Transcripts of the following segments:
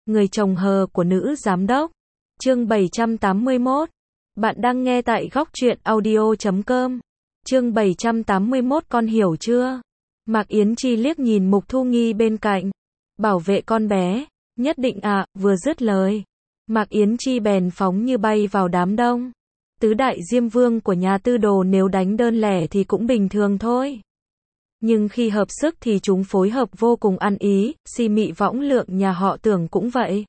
Người chồng hờ của nữ giám đốc. Chương 781. Bạn đang nghe tại góc truyện audio.com. Chương 781 con hiểu chưa? Mạc Yến Chi liếc nhìn Mục Thu Nghi bên cạnh. Bảo vệ con bé, nhất định ạ, vừa dứt lời. Mạc Yến Chi bèn phóng như bay vào đám đông. Tứ đại diêm vương của nhà tư đồ nếu đánh đơn lẻ thì cũng bình thường thôi. Nhưng khi hợp sức thì chúng phối hợp vô cùng ăn ý, Si Mị Võng Lượng nhà họ Tưởng cũng vậy.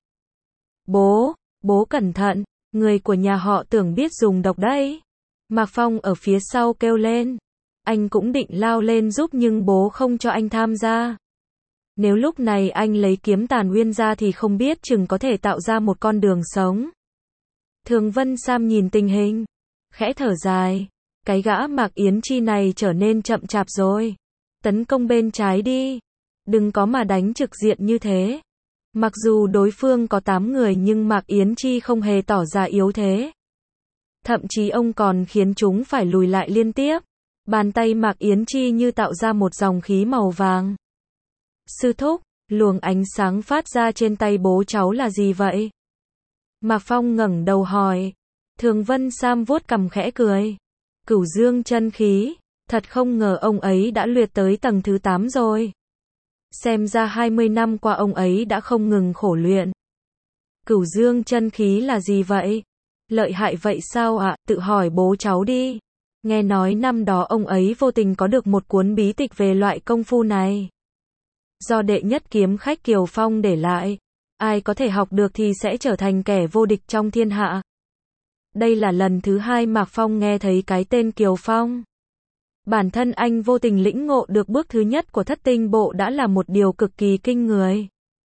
Bố cẩn thận, người của nhà họ Tưởng biết dùng độc đấy. Mạc Phong ở phía sau kêu lên. Anh cũng định lao lên giúp nhưng bố không cho anh tham gia. Nếu lúc này anh lấy kiếm Tàn Uyên ra thì không biết chừng có thể tạo ra một con đường sống. Thường Vân Sam nhìn tình hình, khẽ thở dài. Cái gã Mạc Yến Chi này trở nên chậm chạp rồi. Tấn công bên trái đi. Đừng có mà đánh trực diện như thế. Mặc dù đối phương có 8 người nhưng Mạc Yến Chi không hề tỏ ra yếu thế. Thậm chí ông còn khiến chúng phải lùi lại liên tiếp. Bàn tay Mạc Yến Chi như tạo ra một dòng khí màu vàng. Sư thúc, luồng ánh sáng phát ra trên tay bố cháu là gì vậy? Mạc Phong ngẩng đầu hỏi. Thường Vân Sam vuốt cằm khẽ cười. Cửu dương chân khí. Thật không ngờ ông ấy đã luyện tới tầng thứ 8 rồi. Xem ra 20 năm qua ông ấy đã không ngừng khổ luyện. Cửu dương chân khí là gì vậy? Lợi hại vậy sao ạ? Tự hỏi bố cháu đi. Nghe nói năm đó ông ấy vô tình có được một cuốn bí tịch về loại công phu này. Do đệ nhất kiếm khách Kiều Phong để lại. Ai có thể học được thì sẽ trở thành kẻ vô địch trong thiên hạ. Đây là lần thứ 2 Mạc Phong nghe thấy cái tên Kiều Phong. Bản thân anh vô tình lĩnh ngộ được bước thứ nhất của thất tinh bộ đã là một điều cực kỳ kinh người.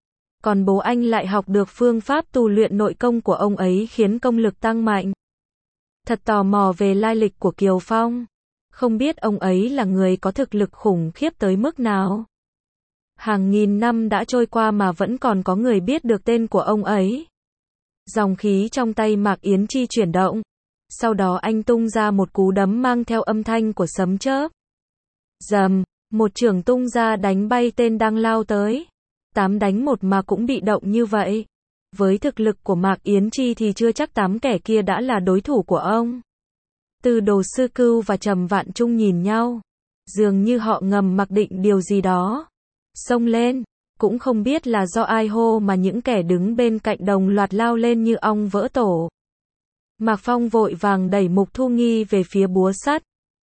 Còn bố anh lại học được phương pháp tu luyện nội công của ông ấy khiến công lực tăng mạnh. Thật tò mò về lai lịch của Kiều Phong. Không biết ông ấy là người có thực lực khủng khiếp tới mức nào. Hàng nghìn năm đã trôi qua mà vẫn còn có người biết được tên của ông ấy. Dòng khí trong tay Mạc Yến Chi chuyển động. Sau đó anh tung ra một cú đấm mang theo âm thanh của sấm chớp. Rầm, một chưởng tung ra đánh bay tên đang lao tới. 8 đánh 1 mà cũng bị động như vậy. Với thực lực của Mạc Yến Chi thì chưa chắc 8 kẻ kia đã là đối thủ của ông. Từ Đồ Sư Cưu và Trầm Vạn Trung nhìn nhau. Dường như họ ngầm mặc định điều gì đó. Xông lên, cũng không biết là do ai hô mà những kẻ đứng bên cạnh đồng loạt lao lên như ong vỡ tổ. Mạc Phong vội vàng đẩy Mục Thu Nghi về phía búa sắt.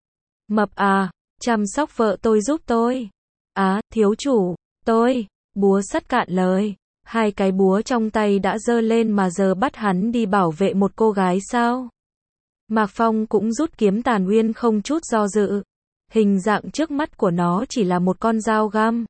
Mập à, chăm sóc vợ tôi giúp tôi. Thiếu chủ, tôi. Búa sắt cạn lời. 2 cái búa trong tay đã giơ lên mà giờ bắt hắn đi bảo vệ một cô gái sao? Mạc Phong cũng rút kiếm Tàn Uyên không chút do dự. Hình dạng trước mắt của nó chỉ là một con dao găm.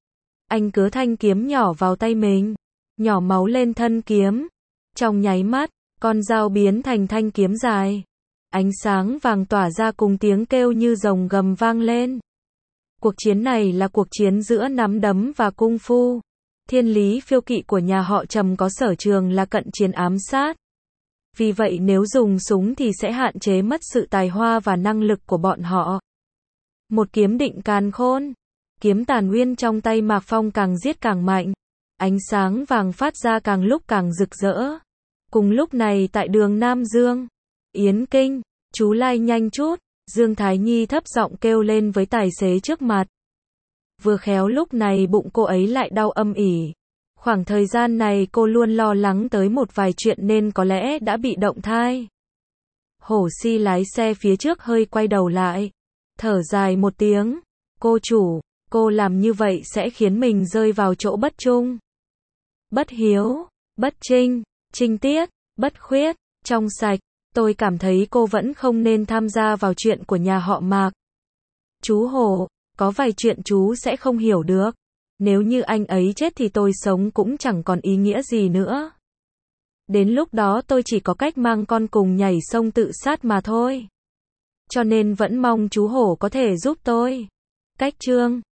Anh cứa thanh kiếm nhỏ vào tay mình. Nhỏ máu lên thân kiếm. Trong nháy mắt, con dao biến thành thanh kiếm dài. Ánh sáng vàng tỏa ra cùng tiếng kêu như rồng gầm vang lên. Cuộc chiến này là cuộc chiến giữa nắm đấm và cung phu. Thiên lý phiêu kỵ của nhà họ Trầm có sở trường là cận chiến ám sát. Vì vậy nếu dùng súng thì sẽ hạn chế mất sự tài hoa và năng lực của bọn họ. Một kiếm định càn khôn. Kiếm Tàn Uyên trong tay Mạc Phong càng giết càng mạnh. Ánh sáng vàng phát ra càng lúc càng rực rỡ. Cùng lúc này tại đường Nam Dương, Yến Kinh, chú lai nhanh chút, Dương Thái Nhi thấp giọng kêu lên với tài xế trước mặt. Vừa khéo lúc này bụng cô ấy lại đau âm ỉ. Khoảng thời gian này cô luôn lo lắng tới một vài chuyện nên có lẽ đã bị động thai. Hổ Si lái xe phía trước hơi quay đầu lại. Thở dài một tiếng. Cô chủ, cô làm như vậy sẽ khiến mình rơi vào chỗ bất trung. Bất hiếu, bất trinh. Trinh tiết, bất khuyết, trong sạch, tôi cảm thấy cô vẫn không nên tham gia vào chuyện của nhà họ Mạc. Chú Hổ, có vài chuyện chú sẽ không hiểu được. Nếu như anh ấy chết thì tôi sống cũng chẳng còn ý nghĩa gì nữa. Đến lúc đó tôi chỉ có cách mang con cùng nhảy sông tự sát mà thôi. Cho nên vẫn mong chú Hổ có thể giúp tôi. Cách chương